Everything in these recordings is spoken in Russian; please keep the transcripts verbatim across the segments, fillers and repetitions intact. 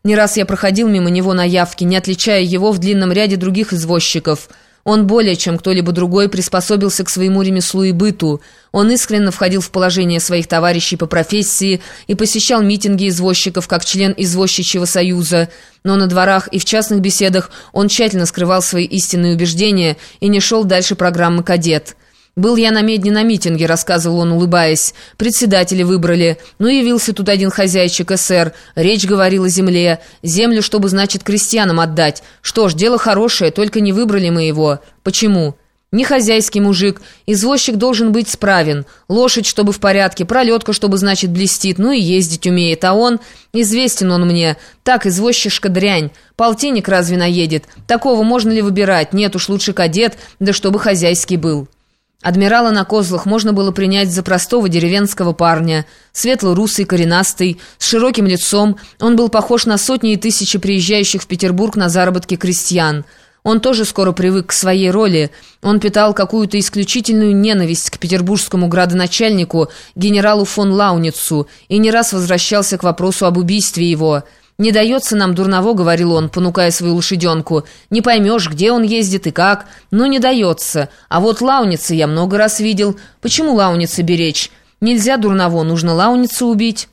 Не раз я проходил мимо него на явке, не отличая его в длинном ряде других извозчиков. Он более чем кто-либо другой приспособился к своему ремеслу и быту. Он искренне входил в положение своих товарищей по профессии и посещал митинги извозчиков как член извозчичьего союза. Но на дворах и в частных беседах он тщательно скрывал свои истинные убеждения и не шел дальше программы «Кадет». «Был я на Медне на митинге», — рассказывал он, улыбаясь. «Председателя выбрали. Ну, явился тут один хозяйчик эсэр. Речь говорил о земле. Землю, чтобы, значит, крестьянам отдать. Что ж, дело хорошее, только не выбрали мы его. Почему?» «Не хозяйский мужик. Извозчик должен быть справен. Лошадь, чтобы в порядке. Пролетка, чтобы, значит, блестит. Ну и ездить умеет. А он... Известен он мне. Так, извозчишка дрянь. Полтинник разве наедет? Такого можно ли выбирать? Нет уж, лучше кадет, да чтобы хозяйский был». Адмирала на козлах можно было принять за простого деревенского парня. Светло-русый, коренастый, с широким лицом, он был похож на сотни и тысячи приезжающих в Петербург на заработки крестьян. Он тоже скоро привык к своей роли. Он питал какую-то исключительную ненависть к петербургскому градоначальнику, генералу фон Лауницу, и не раз возвращался к вопросу об убийстве его. «Не дается нам дурного», — говорил он, понукая свою лошаденку. «Не поймешь, где он ездит и как. Ну, не дается. А вот Лауница я много раз видел. Почему Лауница беречь? Нельзя дурного, нужно Лауницу убить».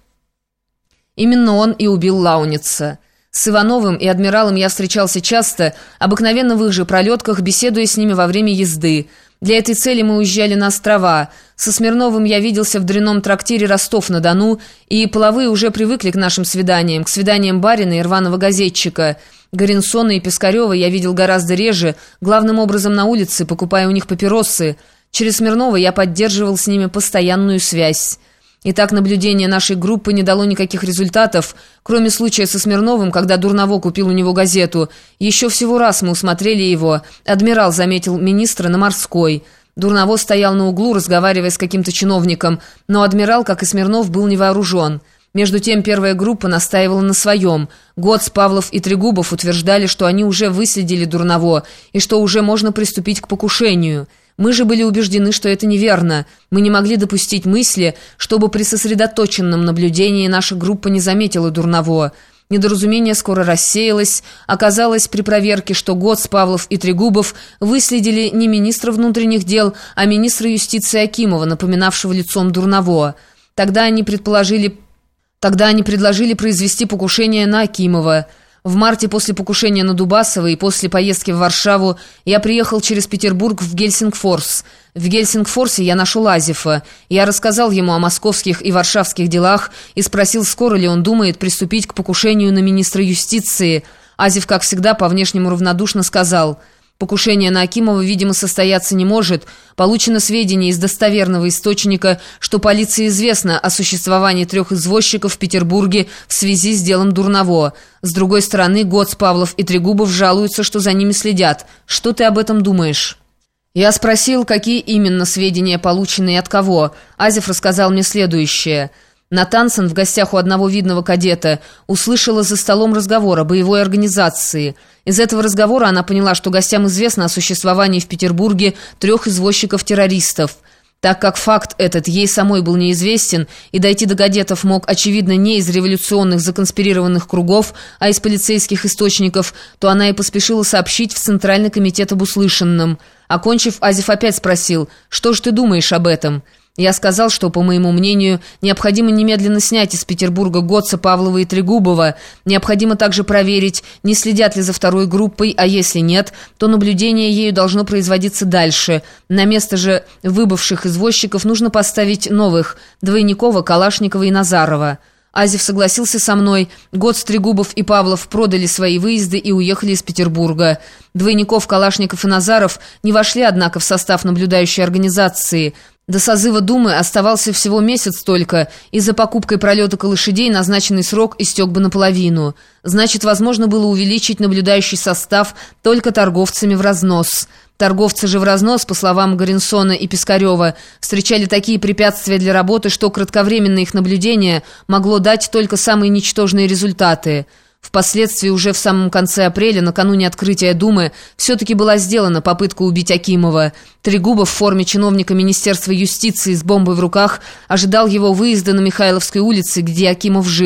Именно он и убил Лауница. С Ивановым и адмиралом я встречался часто, обыкновенно в их же пролетках, беседуя с ними во время езды. Для этой цели мы уезжали на острова. Со Смирновым я виделся в дрянном трактире «Ростов-на-Дону», и половые уже привыкли к нашим свиданиям, к свиданиям барина и рваного газетчика. Горенсона и Пискарева я видел гораздо реже, главным образом на улице, покупая у них папиросы. Через Смирнова я поддерживал с ними постоянную связь. Итак, наблюдение нашей группы не дало никаких результатов, кроме случая со Смирновым, когда Дурново купил у него газету. Еще всего раз мы усмотрели его. Адмирал заметил министра на Морской. Дурново стоял на углу, разговаривая с каким-то чиновником, но адмирал, как и Смирнов, был не вооружен. Между тем первая группа настаивала на своем. Гоц, Павлов и Трегубов утверждали, что они уже выследили Дурново и что уже можно приступить к покушению. Мы же были убеждены, что это неверно. Мы не могли допустить мысли, чтобы при сосредоточенном наблюдении наша группа не заметила Дурново. Недоразумение скоро рассеялось. Оказалось при проверке, что Гоц, Павлов и Трегубов выследили не министра внутренних дел, а министра юстиции Акимова, напоминавшего лицом Дурново. Тогда они предположили, тогда они предложили произвести покушение на Акимова. В марте после покушения на Дубасова и после поездки в Варшаву я приехал через Петербург в Гельсингфорс. В Гельсингфорсе я нашел Азефа. Я рассказал ему о московских и варшавских делах и спросил, скоро ли он думает приступить к покушению на министра юстиции. Азеф, как всегда, по-внешнему равнодушно сказал: «Покушение на Акимова, видимо, состояться не может. Получено сведения из достоверного источника, что полиции известно о существовании трех извозчиков в Петербурге в связи с делом Дурново. С другой стороны, Гоц, Павлов и Трегубов жалуются, что за ними следят. Что ты об этом думаешь?» Я спросил, какие именно сведения получены и от кого. Азеф рассказал мне следующее. Натансен в гостях у одного видного кадета услышала за столом разговор о боевой организации. Из этого разговора она поняла, что гостям известно о существовании в Петербурге трех извозчиков-террористов. Так как факт этот ей самой был неизвестен, и дойти до кадетов мог, очевидно, не из революционных законспирированных кругов, а из полицейских источников, то она и поспешила сообщить в Центральный комитет об услышанном. Окончив, Азеф опять спросил: «Что же ты думаешь об этом?» Я сказал, что, по моему мнению, необходимо немедленно снять из Петербурга Гоца, Павлова и Трегубова. Необходимо также проверить, не следят ли за второй группой, а если нет, то наблюдение ею должно производиться дальше. На место же выбывших извозчиков нужно поставить новых – Двойникова, Калашникова и Назарова. Азеф согласился со мной. Гоц, Трегубов и Павлов продали свои выезды и уехали из Петербурга. Двойников, Калашников и Назаров не вошли, однако, в состав наблюдающей организации. До созыва Думы оставался всего месяц только, и за покупкой пролеток и лошадей назначенный срок истек бы наполовину. Значит, возможно было увеличить наблюдающий состав только торговцами в разнос. Торговцы же в разнос, по словам Горенсона и Пискарева, встречали такие препятствия для работы, что кратковременное их наблюдение могло дать только самые ничтожные результаты. Впоследствии, уже в самом конце апреля, накануне открытия Думы, все-таки была сделана попытка убить Акимова. Трегубов в форме чиновника Министерства юстиции с бомбой в руках ожидал его выезда на Михайловской улице, где Акимов жил.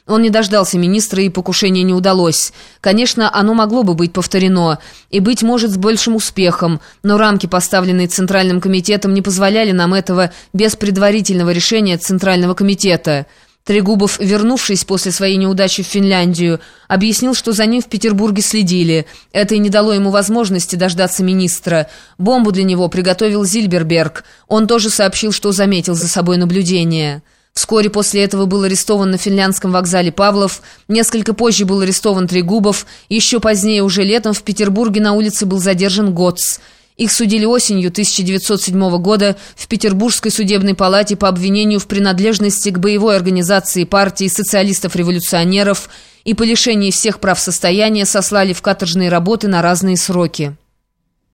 Он не дождался министра, и покушение не удалось. Конечно, оно могло бы быть повторено, и, быть может, с большим успехом, но рамки, поставленные Центральным комитетом, не позволяли нам этого без предварительного решения Центрального комитета. Трегубов, вернувшись после своей неудачи в Финляндию, объяснил, что за ним в Петербурге следили. Это и не дало ему возможности дождаться министра. Бомбу для него приготовил Зильберберг. Он тоже сообщил, что заметил за собой наблюдение. Вскоре после этого был арестован на финляндском вокзале Павлов, несколько позже был арестован Трегубов, еще позднее, уже летом, в Петербурге на улице был задержан Гоц. Их судили осенью тысяча девятьсот седьмого года в Петербургской судебной палате по обвинению в принадлежности к боевой организации партии социалистов-революционеров и по лишении всех прав состояния сослали в каторжные работы на разные сроки.